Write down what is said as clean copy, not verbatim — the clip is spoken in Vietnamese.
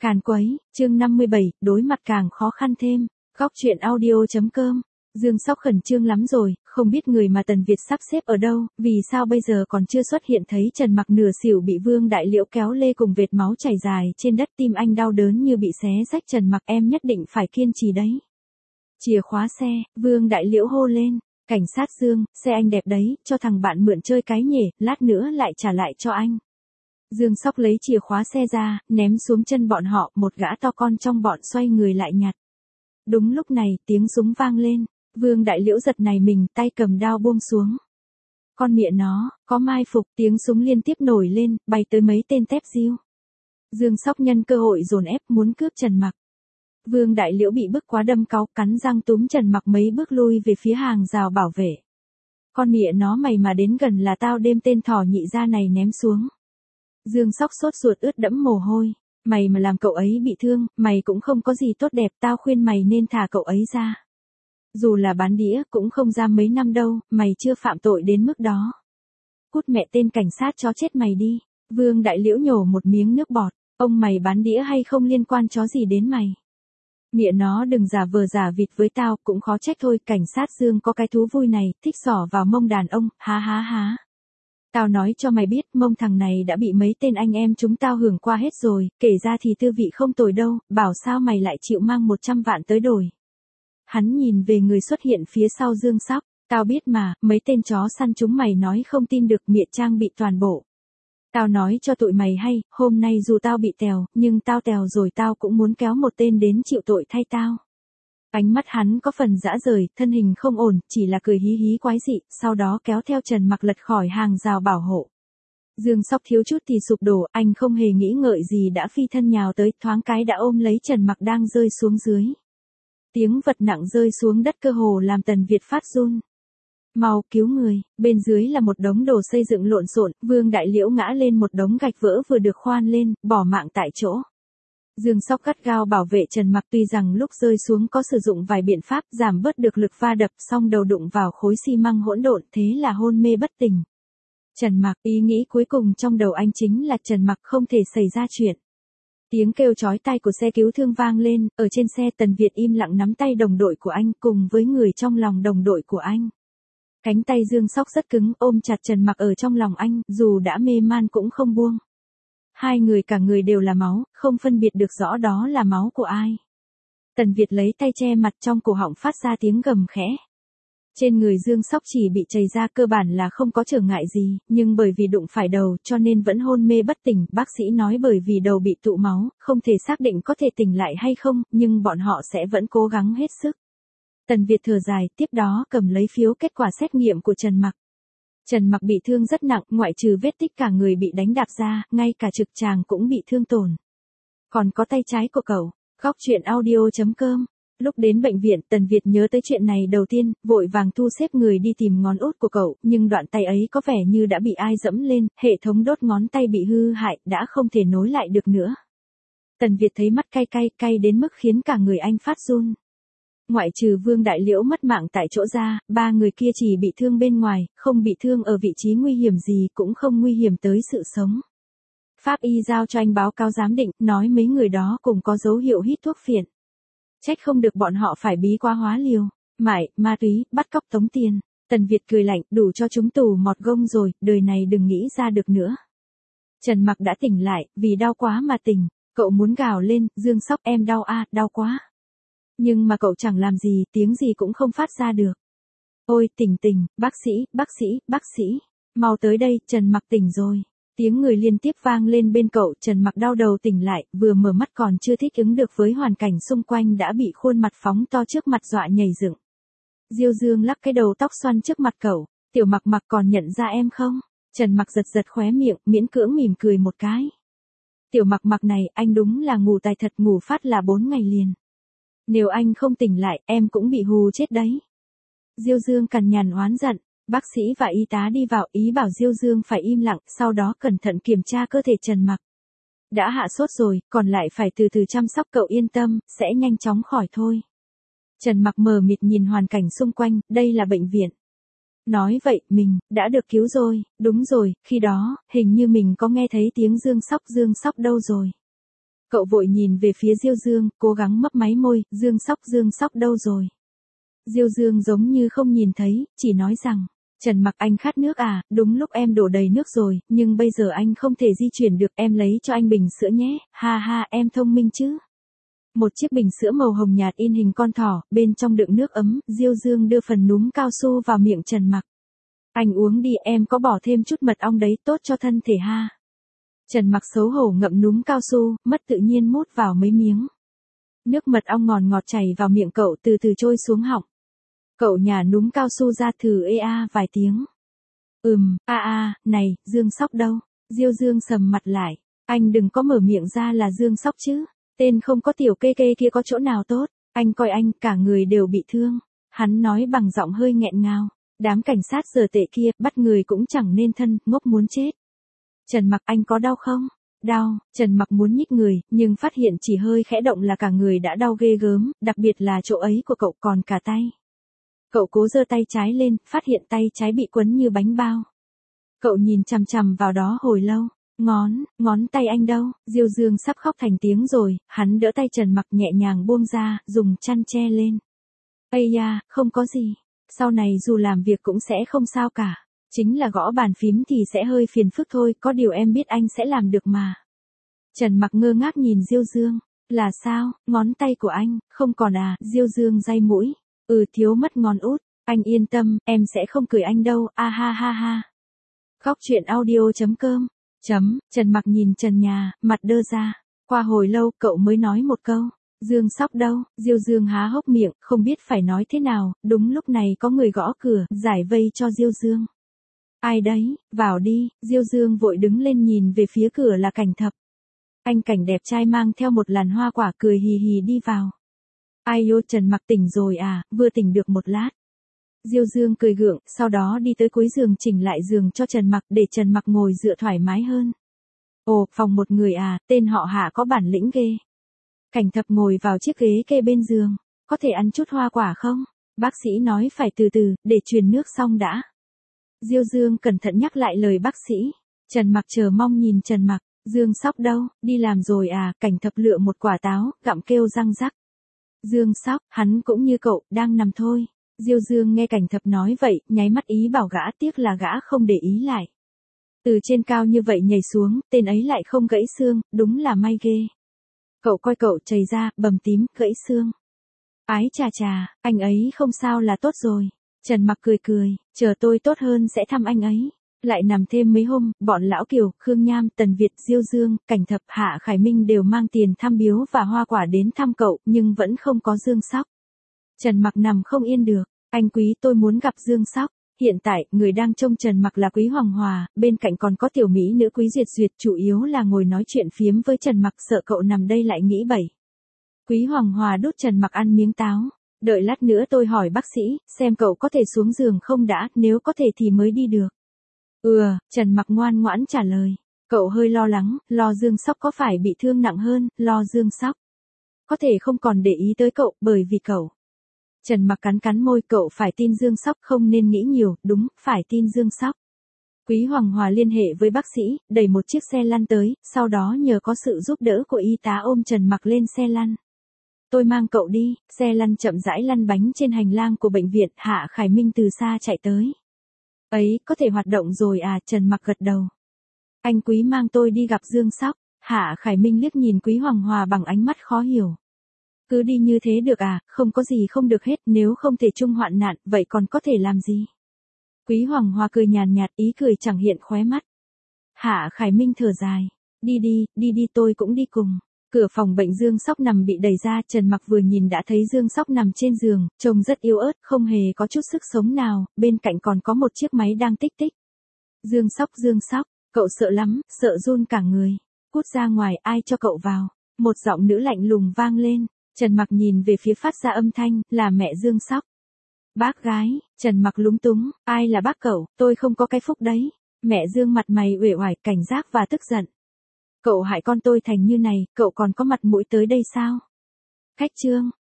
Càn quấy, chương 57, đối mặt càng khó khăn thêm. Góc truyện audio.com. Dương Sóc khẩn trương lắm rồi, không biết người mà Tần Việt sắp xếp ở đâu, vì sao bây giờ còn chưa xuất hiện thấy Trần Mặc nửa xỉu bị Vương Đại Liễu kéo lê cùng vệt máu chảy dài trên đất, tim anh đau đớn như bị xé rách. Trần Mặc, em nhất định phải kiên trì đấy. Chìa khóa xe, Vương Đại Liễu hô lên. Cảnh sát Dương, xe anh đẹp đấy, cho thằng bạn mượn chơi cái nhỉ, lát nữa lại trả lại cho anh. Dương Sóc lấy chìa khóa xe ra, ném xuống chân bọn họ, một gã to con trong bọn xoay người lại nhặt. Đúng lúc này, tiếng súng vang lên, Vương Đại Liễu giật này mình, tay cầm đao buông xuống. Con mẹ nó, có mai phục, tiếng súng liên tiếp nổi lên, bay tới mấy tên tép diêu. Dương Sóc nhân cơ hội dồn ép muốn cướp Trần Mặc. Vương Đại Liễu bị bức quá đâm cáu, cắn răng túm Trần Mặc mấy bước lui về phía hàng rào bảo vệ. Con mẹ nó mày mà đến gần là tao đem tên thỏ nhị ra này ném xuống. Dương Sóc sốt ruột ướt đẫm mồ hôi, mày mà làm cậu ấy bị thương, mày cũng không có gì tốt đẹp, tao khuyên mày nên thả cậu ấy ra. Dù là bán đĩa cũng không giam mấy năm đâu, mày chưa phạm tội đến mức đó. Cút mẹ tên cảnh sát chó chết mày đi. Vương Đại Liễu nhổ một miếng nước bọt, ông mày bán đĩa hay không liên quan chó gì đến mày. Mẹ nó đừng giả vờ giả vịt với tao, cũng khó trách thôi, cảnh sát Dương có cái thú vui này, thích xỏ vào mông đàn ông, há há há. Tao nói cho mày biết, mông thằng này đã bị mấy tên anh em chúng tao hưởng qua hết rồi, kể ra thì tư vị không tồi đâu, bảo sao mày lại chịu mang 100 vạn tới đổi. Hắn nhìn về người xuất hiện phía sau Dương Sóc, tao biết mà, mấy tên chó săn chúng mày nói không tin được, miệng trang bị toàn bộ. Tao nói cho tụi mày hay, hôm nay dù tao bị tèo, nhưng tao tèo rồi tao cũng muốn kéo một tên đến chịu tội thay tao. Ánh mắt hắn có phần dã rời, thân hình không ổn, chỉ là cười hí hí quái dị, sau đó kéo theo Trần Mặc lật khỏi hàng rào bảo hộ. Dương Sóc thiếu chút thì sụp đổ, anh không hề nghĩ ngợi gì đã phi thân nhào tới, thoáng cái đã ôm lấy Trần Mặc đang rơi xuống dưới. Tiếng vật nặng rơi xuống đất cơ hồ làm Tần Việt phát run. Mau cứu người, bên dưới là một đống đồ xây dựng lộn xộn, Vương Đại Liễu ngã lên một đống gạch vỡ vừa được khoan lên, bỏ mạng tại chỗ. Dương Sóc gắt gao bảo vệ Trần Mặc, tuy rằng lúc rơi xuống có sử dụng vài biện pháp giảm bớt được lực va đập, song đầu đụng vào khối xi măng hỗn độn, thế là hôn mê bất tỉnh. Trần Mặc, ý nghĩ cuối cùng trong đầu anh chính là Trần Mặc không thể xảy ra chuyện. Tiếng kêu chói tai của xe cứu thương vang lên, ở trên xe Tần Việt im lặng nắm tay đồng đội của anh cùng với người trong lòng đồng đội của anh. Cánh tay Dương Sóc rất cứng, ôm chặt Trần Mặc ở trong lòng anh, dù đã mê man cũng không buông. Hai người cả người đều là máu, không phân biệt được rõ đó là máu của ai. Tần Việt lấy tay che mặt, trong cổ họng phát ra tiếng gầm khẽ. Trên người Dương Sóc chỉ bị chảy ra, cơ bản là không có trở ngại gì, nhưng bởi vì đụng phải đầu cho nên vẫn hôn mê bất tỉnh. Bác sĩ nói bởi vì đầu bị tụ máu, không thể xác định có thể tỉnh lại hay không, nhưng bọn họ sẽ vẫn cố gắng hết sức. Tần Việt thở dài, tiếp đó cầm lấy phiếu kết quả xét nghiệm của Trần Mặc. Trần Mặc bị thương rất nặng, ngoại trừ vết tích cả người bị đánh đạp ra, ngay cả trực tràng cũng bị thương tổn. Còn có tay trái của cậu. Góc truyện audio.com. Lúc đến bệnh viện, Tần Việt nhớ tới chuyện này đầu tiên, vội vàng thu xếp người đi tìm ngón út của cậu, nhưng đoạn tay ấy có vẻ như đã bị ai dẫm lên, hệ thống đốt ngón tay bị hư hại, đã không thể nối lại được nữa. Tần Việt thấy mắt cay đến mức khiến cả người anh phát run. Ngoại trừ Vương Đại Liễu mất mạng tại chỗ ra, ba người kia chỉ bị thương bên ngoài, không bị thương ở vị trí nguy hiểm gì, cũng không nguy hiểm tới sự sống. Pháp y giao cho anh báo cáo giám định, nói mấy người đó cùng có dấu hiệu hít thuốc phiện. Trách không được bọn họ phải bí quá hóa liều, mại, ma túy, bắt cóc tống tiền. Tần Việt cười lạnh, đủ cho chúng tù mọt gông rồi, đời này đừng nghĩ ra được nữa. Trần Mặc đã tỉnh lại, vì đau quá mà tỉnh, cậu muốn gào lên, Dương Sóc em đau à, đau quá. Nhưng mà cậu chẳng làm gì, tiếng gì cũng không phát ra được. Ôi tỉnh, bác sĩ, mau tới đây, Trần Mặc tỉnh rồi. Tiếng người liên tiếp vang lên bên cậu, Trần Mặc đau đầu tỉnh lại, vừa mở mắt còn chưa thích ứng được với hoàn cảnh xung quanh đã bị khuôn mặt phóng to trước mặt dọa nhảy dựng. Diêu Dương lắc cái đầu tóc xoăn trước mặt cậu, Tiểu Mặc còn nhận ra em không? Trần Mặc giật khóe miệng, miễn cưỡng mỉm cười một cái. Tiểu Mặc này, anh đúng là ngủ tài thật, ngủ phát là 4 ngày liền. Nếu anh không tỉnh lại, em cũng bị hù chết đấy. Diêu Dương cằn nhằn oán giận, bác sĩ và y tá đi vào, ý bảo Diêu Dương phải im lặng, sau đó cẩn thận kiểm tra cơ thể Trần Mặc. Đã hạ sốt rồi, còn lại phải từ từ chăm sóc, cậu yên tâm, sẽ nhanh chóng khỏi thôi. Trần Mặc mờ mịt nhìn hoàn cảnh xung quanh, đây là bệnh viện. Nói vậy, mình, đã được cứu rồi, đúng rồi, khi đó, hình như mình có nghe thấy tiếng Dương Sóc đâu rồi. Cậu vội nhìn về phía Diêu Dương, cố gắng mấp máy môi, Dương Sóc đâu rồi? Diêu Dương giống như không nhìn thấy, chỉ nói rằng, Trần Mặc anh khát nước à, đúng lúc em đổ đầy nước rồi, nhưng bây giờ anh không thể di chuyển được, em lấy cho anh bình sữa nhé, ha ha em thông minh chứ. Một chiếc bình sữa màu hồng nhạt in hình con thỏ, bên trong đựng nước ấm, Diêu Dương đưa phần núm cao su vào miệng Trần Mặc. Anh uống đi, em có bỏ thêm chút mật ong đấy, tốt cho thân thể ha. Trần Mặc xấu hổ ngậm núm cao su, mất tự nhiên mút vào mấy miếng. Nước mật ong ngọt ngọt chảy vào miệng cậu từ từ trôi xuống họng. Cậu nhả núm cao su ra thử vài tiếng. Này, Dương Sóc đâu? Diêu Dương sầm mặt lại. Anh đừng có mở miệng ra là Dương Sóc chứ. Tên không có tiểu kê kê kia có chỗ nào tốt. Anh coi anh, cả người đều bị thương. Hắn nói bằng giọng hơi nghẹn ngào. Đám cảnh sát giờ tệ kia, bắt người cũng chẳng nên thân, ngốc muốn chết. Trần Mặc anh có đau không? Đau, Trần Mặc muốn nhích người, nhưng phát hiện chỉ hơi khẽ động là cả người đã đau ghê gớm, đặc biệt là chỗ ấy của cậu còn cả tay. Cậu cố giơ tay trái lên, phát hiện tay trái bị quấn như bánh bao. Cậu nhìn chằm chằm vào đó hồi lâu. Ngón tay anh đâu? Diêu Dương sắp khóc thành tiếng rồi, hắn đỡ tay Trần Mặc nhẹ nhàng buông ra, dùng chăn che lên. Ây da, không có gì. Sau này dù làm việc cũng sẽ không sao cả. Chính là gõ bàn phím thì sẽ hơi phiền phức thôi, có điều em biết anh sẽ làm được mà. Trần Mặc ngơ ngác nhìn Diêu Dương. Là sao, ngón tay của anh, không còn à? Diêu Dương day mũi. Thiếu mất ngón út. Anh yên tâm, em sẽ không cười anh đâu, ha ha ha. Khóc chuyện audio.com. Trần Mặc nhìn trần nhà, mặt đơ ra. Qua hồi lâu, cậu mới nói một câu. Dương Sóc đâu? Diêu Dương há hốc miệng, không biết phải nói thế nào. Đúng lúc này có người gõ cửa, giải vây cho Diêu Dương. Ai đấy, vào đi. Diêu Dương vội đứng lên nhìn về phía cửa là Cảnh Thập. Anh Cảnh đẹp trai mang theo một làn hoa quả cười hì hì đi vào. Ai ô, Trần Mặc tỉnh rồi à, vừa tỉnh được một lát. Diêu Dương cười gượng, sau đó đi tới cuối giường chỉnh lại giường cho Trần Mặc để Trần Mặc ngồi dựa thoải mái hơn. Ồ, phòng một người à, tên họ Hạ có bản lĩnh ghê. Cảnh Thập ngồi vào chiếc ghế kê bên giường. Có thể ăn chút hoa quả không? Bác sĩ nói phải từ từ, để truyền nước xong đã. Diêu Dương cẩn thận nhắc lại lời bác sĩ. Trần Mặc chờ mong nhìn Trần Mặc. Dương Sóc đâu, đi làm rồi à? Cảnh Thập lựa một quả táo, gặm kêu răng rắc. Dương Sóc, hắn cũng như cậu, đang nằm thôi. Diêu Dương nghe Cảnh Thập nói vậy, nháy mắt ý bảo gã, tiếc là gã không để ý lại. Từ trên cao như vậy nhảy xuống, tên ấy lại không gãy xương, đúng là may ghê. Cậu coi cậu chảy ra, bầm tím, gãy xương. Ái chà chà, anh ấy không sao là tốt rồi. Trần Mặc cười cười, chờ tôi tốt hơn sẽ thăm anh ấy. Lại nằm thêm mấy hôm, bọn Lão Kiều, Khương Nham, Tần Việt, Diêu Dương, Cảnh Thập, Hạ Khải Minh đều mang tiền thăm biếu và hoa quả đến thăm cậu, nhưng vẫn không có Dương Sóc. Trần Mặc nằm không yên được. Anh Quý, tôi muốn gặp Dương Sóc. Hiện tại, người đang trông Trần Mặc là Quý Hoàng Hòa, bên cạnh còn có tiểu mỹ nữ Quý Duyệt Duyệt, chủ yếu là ngồi nói chuyện phiếm với Trần Mặc, sợ cậu nằm đây lại nghĩ bậy. Quý Hoàng Hòa đút Trần Mặc ăn miếng táo. Đợi lát nữa tôi hỏi bác sĩ, xem cậu có thể xuống giường không đã, nếu có thể thì mới đi được. Trần Mặc ngoan ngoãn trả lời. Cậu hơi lo lắng, lo Dương Sóc có phải bị thương nặng hơn, lo Dương Sóc có thể không còn để ý tới cậu, bởi vì cậu. Trần Mặc cắn môi, cậu phải tin Dương Sóc, không nên nghĩ nhiều, đúng, phải tin Dương Sóc. Quý Hoàng Hòa liên hệ với bác sĩ, đẩy một chiếc xe lăn tới, sau đó nhờ có sự giúp đỡ của y tá ôm Trần Mặc lên xe lăn. Tôi mang cậu đi. Xe lăn chậm rãi lăn bánh trên hành lang của bệnh viện. Hạ Khải Minh từ xa chạy tới. Ấy, có thể hoạt động rồi à? Trần Mặc gật đầu. Anh Quý mang tôi đi gặp Dương Sóc. Hạ Khải Minh liếc nhìn Quý Hoàng Hòa bằng ánh mắt khó hiểu. Cứ đi như thế được à? Không có gì không được hết, nếu không thể chung hoạn nạn, vậy còn có thể làm gì? Quý Hoàng Hòa cười nhàn nhạt, ý cười chẳng hiện khóe mắt. Hạ Khải Minh thở dài. Đi tôi cũng đi cùng. Cửa phòng bệnh Dương Sóc nằm bị đẩy ra, Trần Mặc vừa nhìn đã thấy Dương Sóc nằm trên giường, trông rất yếu ớt, không hề có chút sức sống nào, bên cạnh còn có một chiếc máy đang tích tích. Dương Sóc, cậu sợ lắm, sợ run cả người. Cút ra ngoài, ai cho cậu vào? Một giọng nữ lạnh lùng vang lên. Trần Mặc nhìn về phía phát ra âm thanh, là mẹ Dương Sóc. Bác gái. Trần Mặc lúng túng, ai là bác cậu, tôi không có cái phúc đấy. Mẹ Dương mặt mày uể oải, cảnh giác và tức giận. Cậu hại con tôi thành như này, cậu còn có mặt mũi tới đây sao? Khách trương,